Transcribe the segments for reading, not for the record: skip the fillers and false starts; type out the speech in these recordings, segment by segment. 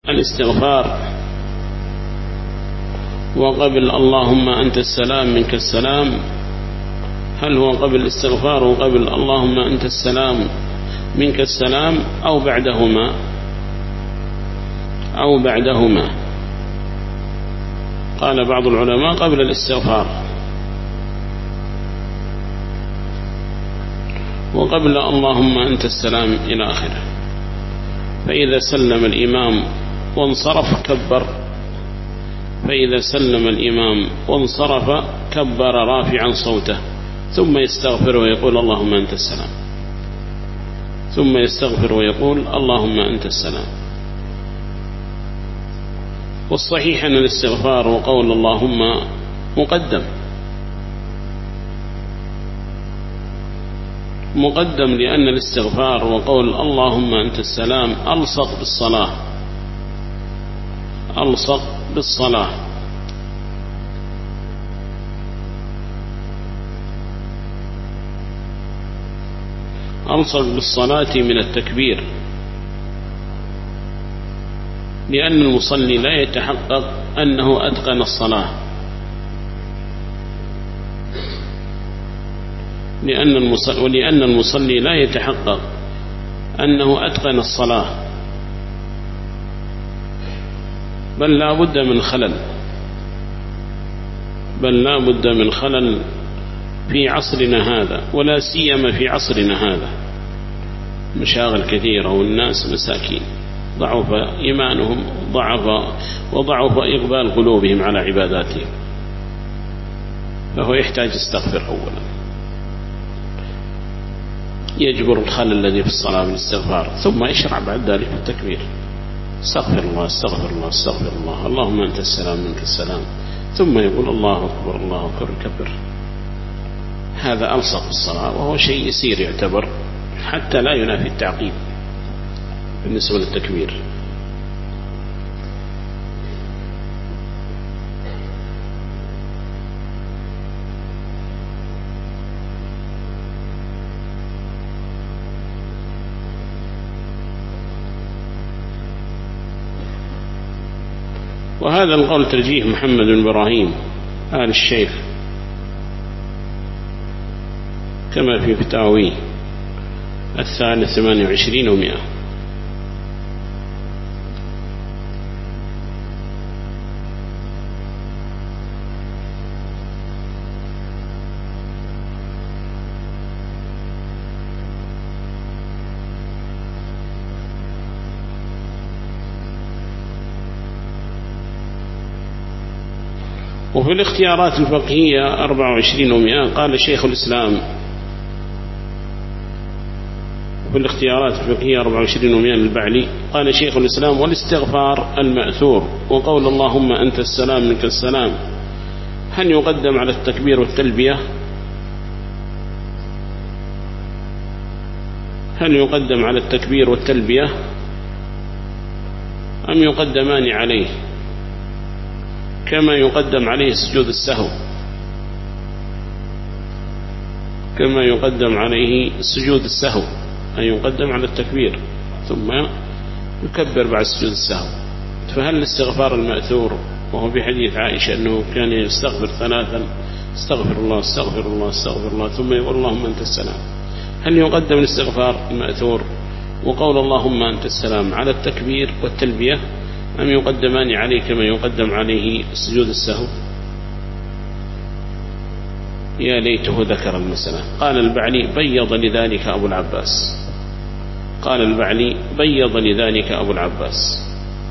الاستغفار وقبل اللهم أنت السلام منك السلام، هل هو قبل الاستغفار وقبل اللهم أنت السلام منك السلام أو بعدهما؟ قال بعض العلماء قبل الاستغفار، وقبل اللهم أنت السلام إلى آخره. فإذا سلم الإمام وانصرف كبر رافعا صوته، ثم يستغفر ويقول اللهم أنت السلام، ثم يستغفر ويقول اللهم أنت السلام. والصحيح أن الاستغفار وقول اللهم مقدم لأن الاستغفار وقول اللهم أنت السلام ألصق بالصلاة. ألصق بالصلاة من التكبير، لأن المصلي لا يتحقق أنه أتقن الصلاة، ولأن المصلي لا يتحقق أنه أتقن الصلاة، بل لا بد من خلل في عصرنا هذا، ولا سيما في عصرنا هذا، مشاغل كثيرة والناس مساكين ضعف إيمانهم وضعف إقبال قلوبهم على عباداتهم، فهو يحتاج يستغفر أولا، يجبر الخلل الذي في الصلاة بالاستغفار، ثم يشرع بعد ذلك التكبير، استغفر الله استغفر الله استغفر الله، اللهم أنت السلام منك السلام، ثم يقول الله أكبر الله أكبر كبر. هذا ألصق بالصلاة، وهو شيء يسير يعتبر، حتى لا ينافي التعقيب بالنسبة للتكبير. وهذا القول ترجيح محمد بن إبراهيم آل الشيخ كما في فتاويه 28 و100. وفي الاختيارات الفقهية 24 و100 قال شيخ الإسلام، في الاختيارات الفقهية 24 و100 للبعلي قال شيخ الإسلام: والاستغفار المأثور وقول اللهم أنت السلام منك السلام هل يقدم على التكبير والتلبية؟ أم يقدمان عليه كما يقدم عليه سجود السهو؟ أن يقدم على التكبير ثم يكبر بعد سجود السهو. فهل الاستغفار المأثور وهو في حديث عائشة أنه كان يستغفر 3 استغفر الله استغفر الله استغفر الله ثم يقول اللهم أنت السلام، هل يقدم الاستغفار المأثور وقول اللهم أنت السلام على التكبير والتلبية أم يقدمان عليه كما يقدم عليه سجود السهو؟ يا ليته ذكر المسألة. قال البعلي: بيض لذلك أبو العباس،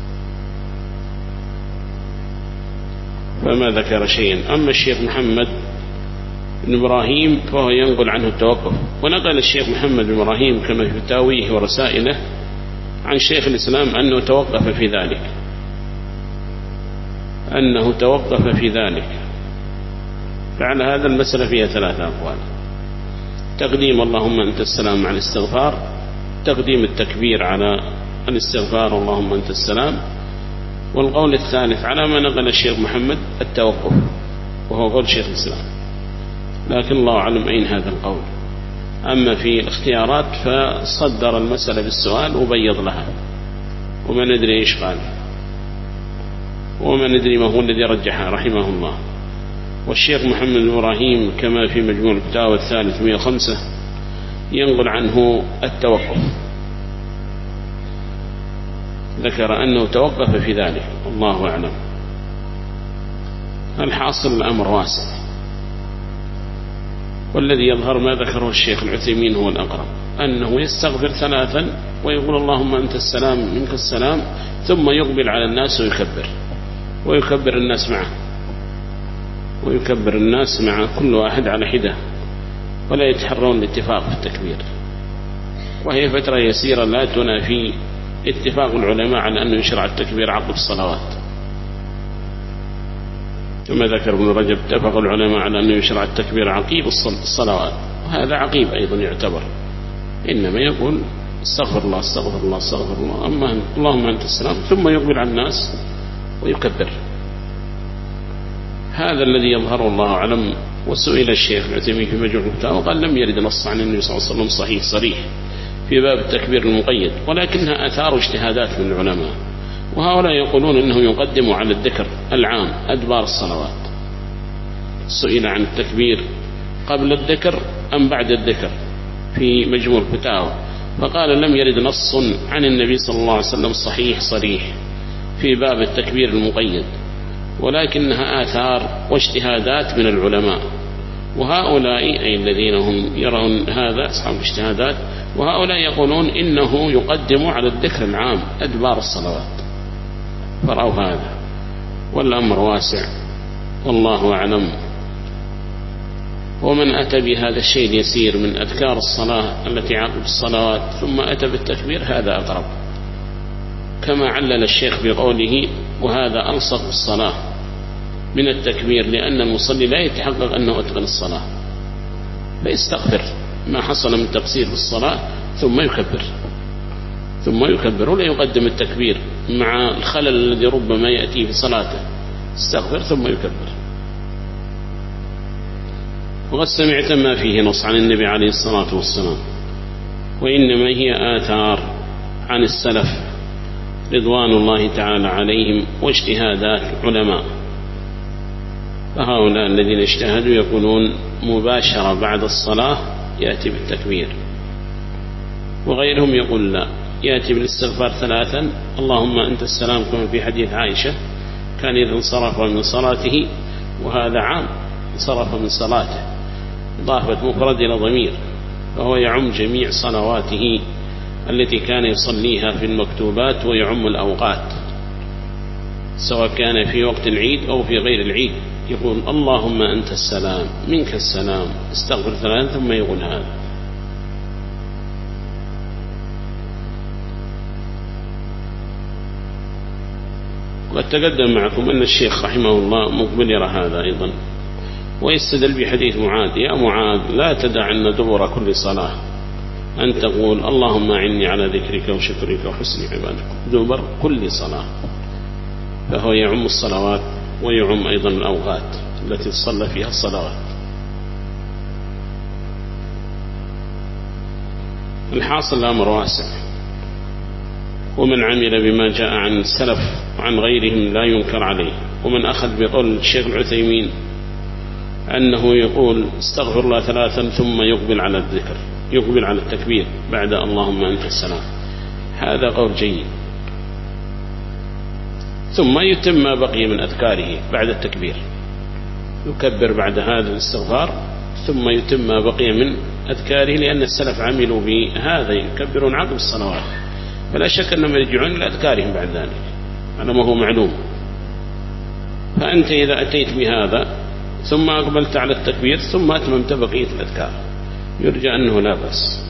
فما ذكر شيئا. أما الشيخ محمد بن إبراهيم فهو ينقل عنه التوقف، ونقل الشيخ محمد بن إبراهيم كما في فتاويه ورسائله عن شيخ الإسلام أنه توقف في ذلك. فعلى هذا المسألة فيها 3 أقوال: تقديم اللهم أنت السلام مع الاستغفار، تقديم التكبير على الاستغفار اللهم أنت السلام، والقول الثالث على ما نقل الشيخ محمد التوقف، وهو قول شيخ الإسلام، لكن الله أعلم أين هذا القول. أما في الاختيارات فصدر المسألة بالسؤال وبيض لها، وما ندري إيش قال. وما ندري ما هو الذي رجحه رحمه الله. والشيخ محمد إبراهيم كما في مجموع الفتاوى الثالث 105 ينقل عنه التوقف، ذكر أنه توقف في ذلك، الله أعلم. الحاصل الأمر واسع، والذي يظهر ما ذكره الشيخ العثيمين هو الأقرب، أنه يستغفر 3 ويقول اللهم أنت السلام منك السلام، ثم يقبل على الناس ويكبر الناس معه، ويكبر الناس مع كل واحد على حدة، ولا يتحرون الاتفاق في التكبير. وهي فترة يسيرة لا تنافي اتفاق العلماء على أنه يشرع التكبير عقب الصلوات، كما ذكر ابن رجب اتفق العلماء على أنه يشرع التكبير عقيب الصلوات، وهذا عقيب أيضا يعتبر، إنما يقول استغفر الله استغفر الله استغفر الله، أما اللهم أنت السلام، ثم يقبل على الناس ويكبر. هذا الذي يظهر الله أعلم. وسئل الشيخ العثيمين في مجموع الفتاوى وقال لم يرد نص عن النبي صلى الله عليه وسلم صحيح صريح في باب التكبير المقيد، ولكنها آثار واجتهادات من العلماء، وهؤلاء يقولون أنه يقدم على الذكر العام أدبار الصلوات. سئل عن التكبير قبل الذكر أم بعد الذكر في مجموع الفتاوى، فقال لم يرد نص عن النبي صلى الله عليه وسلم صحيح صريح في باب التكبير المقيد، ولكنها آثار واجتهادات من العلماء، وهؤلاء أي الذين هم يرون هذا أصحاب الاجتهادات، وهؤلاء يقولون إنه يقدم على الذكر العام أدبار الصلوات، فرأوا هذا، والأمر واسع والله أعلم. ومن أتى بهذا الشيء اليسير من أذكار الصلاة التي عقب الصلوات ثم أتى بالتكبير هذا أقرب، كما علل الشيخ بقوله وهذا ألصق بالصلاة من التكبير، لأن المصلي لا يتحقق أنه أتقن الصلاة، فيستغفر ما حصل من تقصير في الصلاة ثم يكبر ولا يقدم التكبير مع الخلل الذي ربما يأتي في صلاته، استغفر ثم يكبر. وقد سمعت ما فيه نص عن النبي عليه الصلاة والسلام، وإنما هي آثار عن السلف رضوان الله تعالى عليهم واجتهادات علماء. فهؤلاء الذين اجتهدوا يقولون مباشرة بعد الصلاة يأتي بالتكبير، وغيرهم يقول لا، يأتي بالاستغفار 3 اللهم أنت السلام، كما في حديث عائشة كان إذا انصرف من صلاته، وهذا عام انصرف من صلاته، إضافة مفرد إلى ضمير، فهو يعم جميع صلواته التي كان يصليها في المكتوبات، ويعم الأوقات سواء كان في وقت العيد أو في غير العيد، يقول اللهم أنت السلام منك السلام، استغفر 3 ثم يقول هذا. وقد تقدم معكم أن الشيخ رحمه الله مقبل يرى هذا أيضا، ويستدل بحديث معاذ يا معاذ لا تدع أن دبر كل صلاة أن تقول اللهم أعني على ذكرك وشكرك وحسن عبادك دبر كل صلاة، فهو يعم الصلوات ويعم أيضا الأوقات التي تصلى فيها الصلوات. الحاصل الأمر واسع، ومن عمل بما جاء عن السلف وعن غيرهم لا ينكر عليه. ومن أخذ بقول الشيخ العثيمين أنه يقول استغفر الله 3 ثم يقبل على الذكر، يقبل على التكبير بعد اللهم أنت السلام، هذا قول جيد، ثم يتم ما بقي من أذكاره بعد التكبير، يكبر بعد هذا الاستغفار ثم يتم ما بقي من أذكاره، لأن السلف عملوا بهذا يكبرون عقب الصلوات، فلا شك أنهم يرجعون إلى أذكارهم بعد ذلك على ما هو معلوم. فأنت إذا أتيت بهذا ثم أقبلت على التكبير ثم أتممت بقية الأذكار يرجى أنه لا بأس،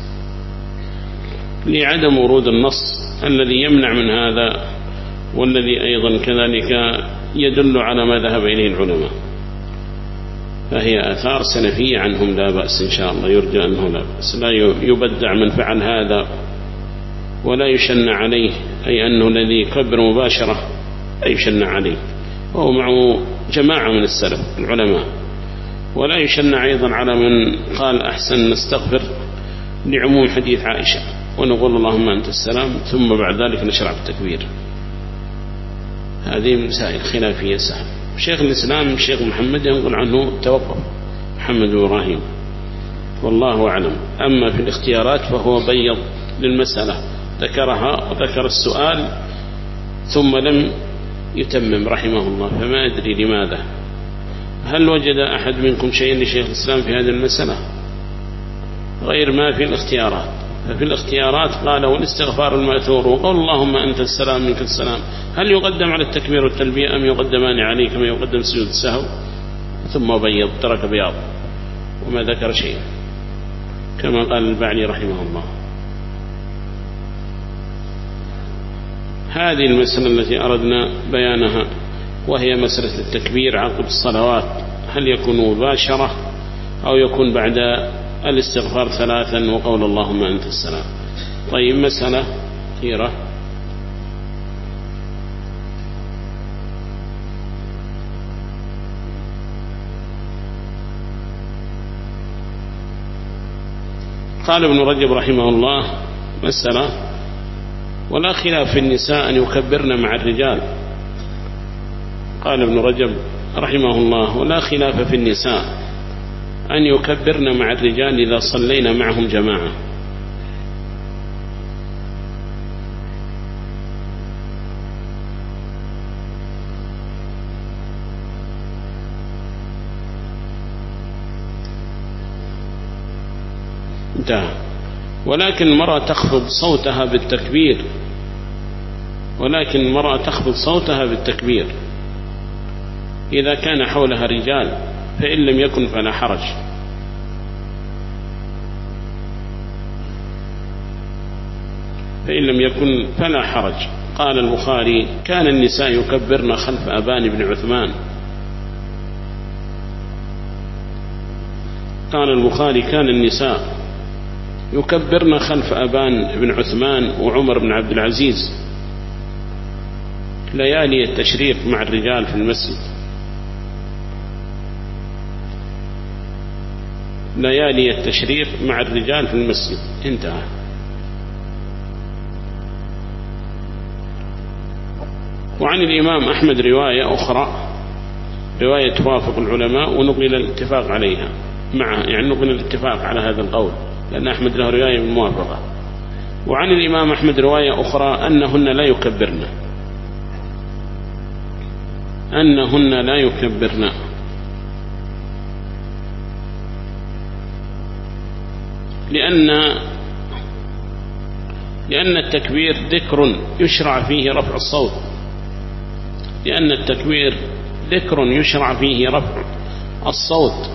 لعدم ورود النص الذي يمنع من هذا، والذي أيضا كذلك يدل على ما ذهب إليه العلماء، فهي آثار سلفية عنهم لا بأس إن شاء الله، يرجى أنه لا بأس، لا يبدع من فعل هذا ولا يشنع عليه، أي أنه الذي يكبر مباشرة لا يشنع عليه، وهو معه جماعة من السلف العلماء، ولا يشنع أيضا على من قال أحسن نستغفر لعموم حديث عائشة ونقول اللهم أنت السلام ثم بعد ذلك نشرع بالتكبير. هذه مسائل خلافية سهل. شيخ الإسلام الشيخ محمد ينقل عنه توقف محمد إبراهيم والله أعلم. أما في الاختيارات فهو بيض للمسألة، ذكرها وذكر السؤال ثم لم يتمم رحمه الله، فما أدري لماذا. هل وجد أحد منكم شيء لشيخ الإسلام في هذه المسألة غير ما في الاختيارات؟ ففي الاختيارات قال والاستغفار المأثور وقول اللهم أنت السلام منك السلام هل يقدم على التكبير والتلبية أم يقدمان عليه كما يقدم سجود السهو؟ ثم بيض ترك بياض وما ذكر شيء كما قال البعلي رحمه الله. هذه المسألة التي أردنا بيانها وهي مسألة التكبير عقب الصلوات، هل يكون مباشرة أو يكون بعد الاستغفار 3 وقول اللهم أنت السلام. طيب مسألة أخيرة قال ابن رجب رحمه الله مسألة ولا خلاف في النساء أن يكبرن مع الرجال. قال ابن رجب رحمه الله ولا خلاف في النساء أن يكبرن مع الرجال إذا صلينا معهم جماعة. انتهى. ولكن المرأة تخفض صوتها بالتكبير، ولكن المرأة تخفض صوتها بالتكبير إذا كان حولها رجال، فإن لم يكن فلا حرج. فإن لم يكن فلا حرج. قال البخاري كان النساء يكبرن خلف أبان بن عثمان. قال البخاري كان النساء يكبرن خلف أبان بن عثمان وعمر بن عبد العزيز ليالي التشريق مع الرجال في المسجد، ليالي التشريق مع الرجال في المسجد. انتهى. وعن الإمام أحمد رواية أخرى، رواية توافق العلماء ونقل الاتفاق عليها معه، يعني نقل الاتفاق على هذا القول لأن أحمد له رواية بالموافقة. وعن الإمام أحمد رواية أخرى أنهن لا يكبرن، أنهن لا يكبرن، لأن التكبير ذكر يشرع فيه رفع الصوت، لأن التكبير ذكر يشرع فيه رفع الصوت،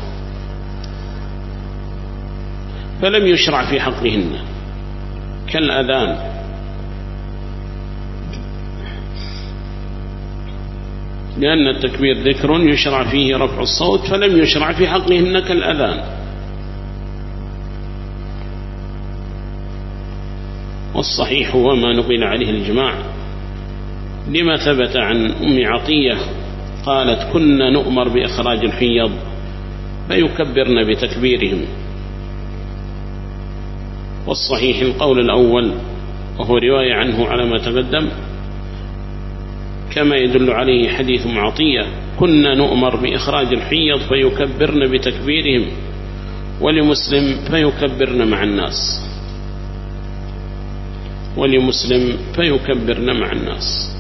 فلم يشرع في حقهن كالأذان. لأن التكبير ذكر يشرع فيه رفع الصوت فلم يشرع في حقهن كالأذان. والصحيح هو ما نقل عليه الإجماع، لما ثبت عن أم عطية قالت كنا نؤمر بإخراج الحيض فيكبرن بتكبيرهم. والصحيح القول الأول وهو رواية عنه على ما تقدم، كما يدل عليه حديث أم عطية كنا نؤمر بإخراج الحيض فيكبرن بتكبيرهم، ولمسلم فيكبرن مع الناس، ولمسلم فيكبرن مع الناس.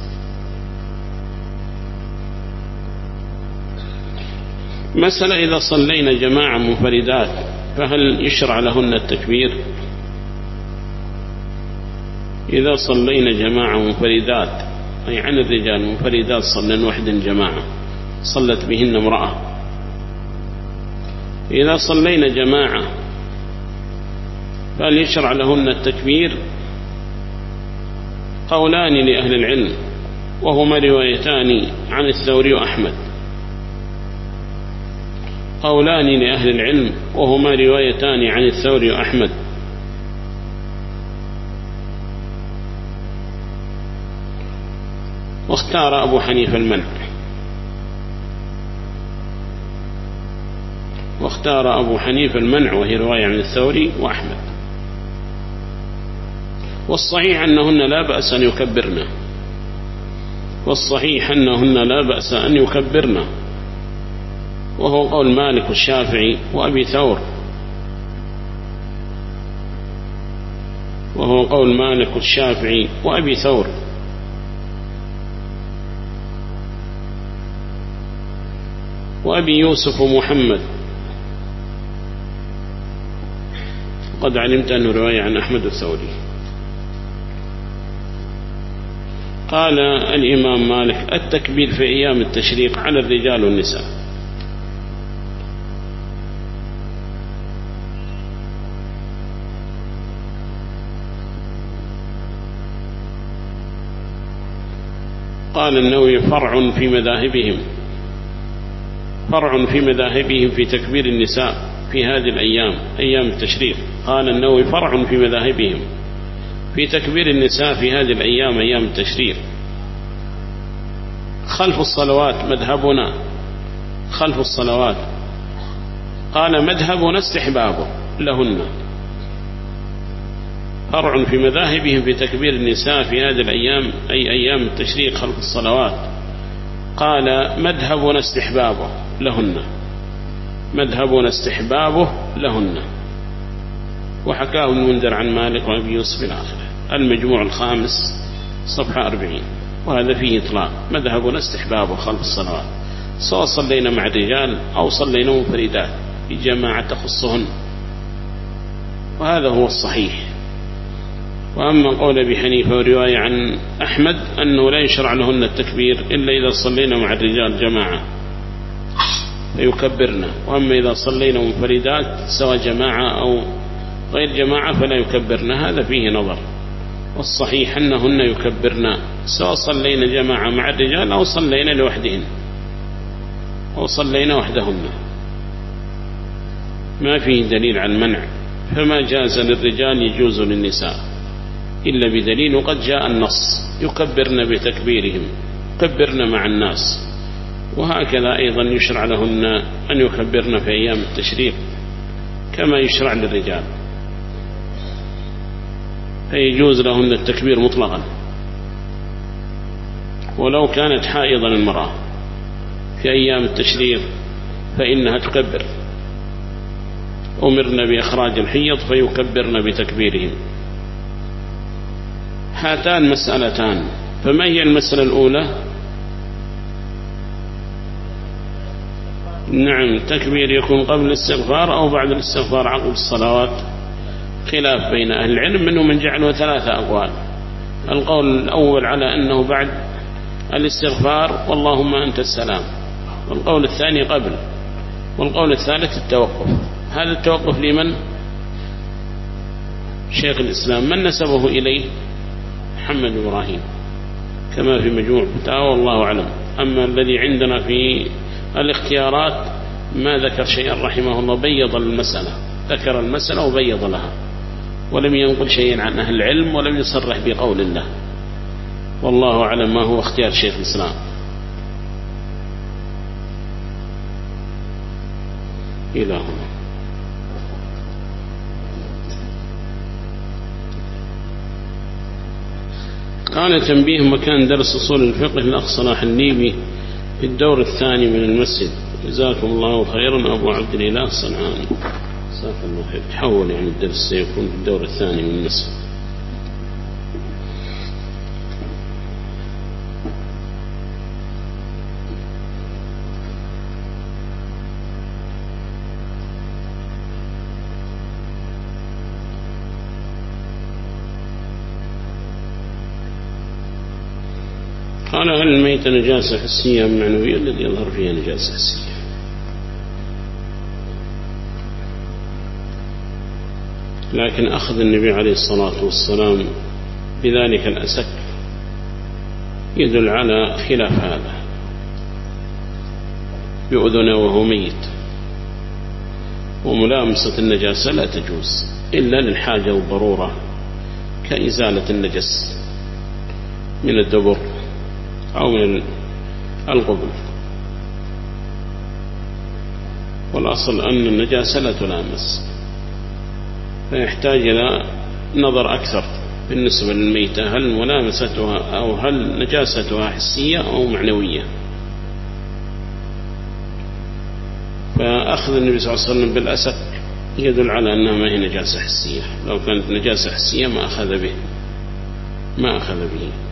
مسألة إذا صلينا جماعة منفردات فهل يشرع لهن التكبير؟ إذا صلينا جماعة منفردات أي عن الرجال منفردات، صلنا وحدا جماعة صلت بهن امرأة، إذا صلينا جماعة فهل يشرع لهن التكبير؟ قولان لأهل العلم وهما روايتان عن الثوري وأحمد، قولان لأهل العلم وهما روايتان عن الثوري وأحمد. واختار أبو حنيفة المنع، واختار أبو حنيفة المنع وهي رواية عن الثوري وأحمد. والصحيح أنهن لا بأس أن يكبرن، والصحيح أنهن لا بأس أن يكبرن، وهو قول مالك والشافعي وأبي ثور، وهو قول مالك والشافعي وأبي ثور. وأبي يوسف ومحمد. قد علمت أنه رواية عن أحمد الثوري. قال الإمام مالك: التكبير في أيام التشريق على الرجال والنساء. قال النووي: فرع في مذاهبهم في تكبير النساء في هذه الأيام أيام التشريق. قال النووي: فرع في مذاهبهم في تكبير النساء في هذه الأيام أيام التشريق. خلف الصلوات مذهبنا خلف الصلوات. قال: مذهبنا استحبابه لهن. فرع في مذاهبهم في تكبير النساء في هذه الأيام أي أيام التشريق خلف الصلوات. قال: مذهبنا استحبابه لهن، مذهبنا استحبابه لهن. وحكاه المنذر عن مالك وأبي يوسف الآخر، المجموع الخامس صفحة 40. وهذا فيه إطلاق، مذهبنا استحبابه خلف الصلوات، سواء صلينا مع الرجال أو صلينا منفردات في جماعة تخصهن، وهذا هو الصحيح. وأما قول أبي حنيفة ورواية عن أحمد أنه لا يشرع لهن التكبير إلا إذا صلينا مع الرجال جماعة فيكبرنا، وأما إذا صلينا منفردات سواء جماعة أو غير جماعة فلا يكبرنا، هذا فيه نظر. والصحيح أنهن يكبرنا سواء صلينا جماعة مع الرجال أو صلينا لوحدهن أو صلينا وحدهن، ما فيه دليل عن منع. فما جاز للرجال يجوز للنساء إلا بدليل، وقد جاء النص: يكبرن بتكبيرهم، يكبرن مع الناس. وهكذا أيضا يشرع لهن أن يكبرن في أيام التشريق كما يشرع للرجال، فيجوز لهن التكبير مطلقا. ولو كانت حائضا المرأة في أيام التشريق فإنها تكبر، أمرنا بإخراج الحيض فيكبرن بتكبيرهم. هاتان مسألتان. فما هي المسألة الأولى؟ نعم، تكبير يكون قبل الاستغفار أو بعد الاستغفار عقب الصلوات. خلاف بين أهل العلم، منه من جعله 3 أقوال. القول الأول على أنه بعد الاستغفار واللهم أنت السلام، والقول الثاني قبل، والقول الثالث التوقف. هذا التوقف لمن؟ شيخ الإسلام. من نسبه إليه؟ محمد إبراهيم، كما في مجموع فتاوى، والله أعلم. أما الذي عندنا في الاختيارات ما ذكر شيئا رحمه الله، بيض المسألة، ذكر المسألة وبيض لها، ولم ينقل شيئا عن أهل العلم، ولم يصرح بقول الله. والله أعلم ما هو اختيار شيخ الإسلام. إلى هنا. قال: تنبيه مكان درس أصول الفقه للأخ صلاح النيبي في الدور الثاني من المسجد. جزاكم الله خيرا. أبو عبد الإله الصنعاني. جزاك الله خير. تحول يعني الدرس سيكون في الدور الثاني من المسجد. قال: هل الميت نجاسة حسية أم معنوية؟ الذي يظهر فيها نجاسة حسية. لكن أخذ النبي عليه الصلاة والسلام بذلك الأسك يدل على خلاف هذا، بأذنه وهو ميت. وملامسة النجاسة لا تجوز إلا للحاجة والضرورة، كإزالة النجس من الدبر أو من القبل. والأصل أن النجاسة لا تلامس، فيحتاج إلى نظر أكثر بالنسبة للميتة، هل ملامستها أو هل نجاستها حسية أو معنوية؟ فأخذ النبي صلى الله عليه وسلم بالأسك يدل على أنها ما هي نجاسة حسية. لو كانت نجاسة حسية ما أخذ به.